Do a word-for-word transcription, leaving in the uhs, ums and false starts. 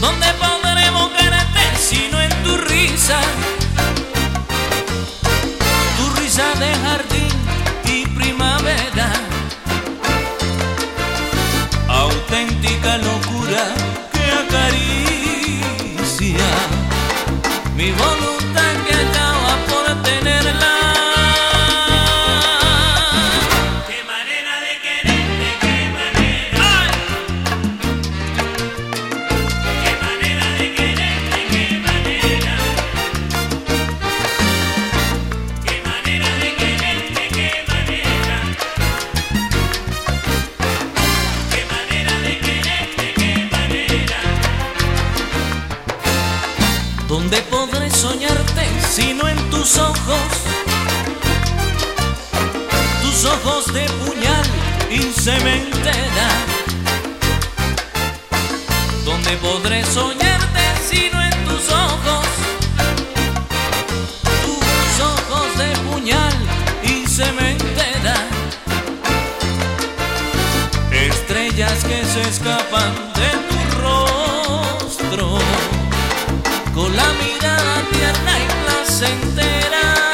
¿Dónde podré evocarte sino en tu risa? Tu risa de jardín y primavera, auténtica locura que acaricia mi voluntad que acaba por tenerla. Qué manera de quererte, qué manera. ¡Ay! Qué manera de quererte, qué manera. Qué manera de quererte, qué manera. Qué manera de quererte, qué manera. ¿Dónde podré soñarte sino en tus ojos? Tus ojos de puñal y cementera. ¿Dónde podré soñarte sino en tus ojos? Tus ojos de puñal y cementera. Estrellas que se escapan de tu rostro, con la mirada tierna y placentera.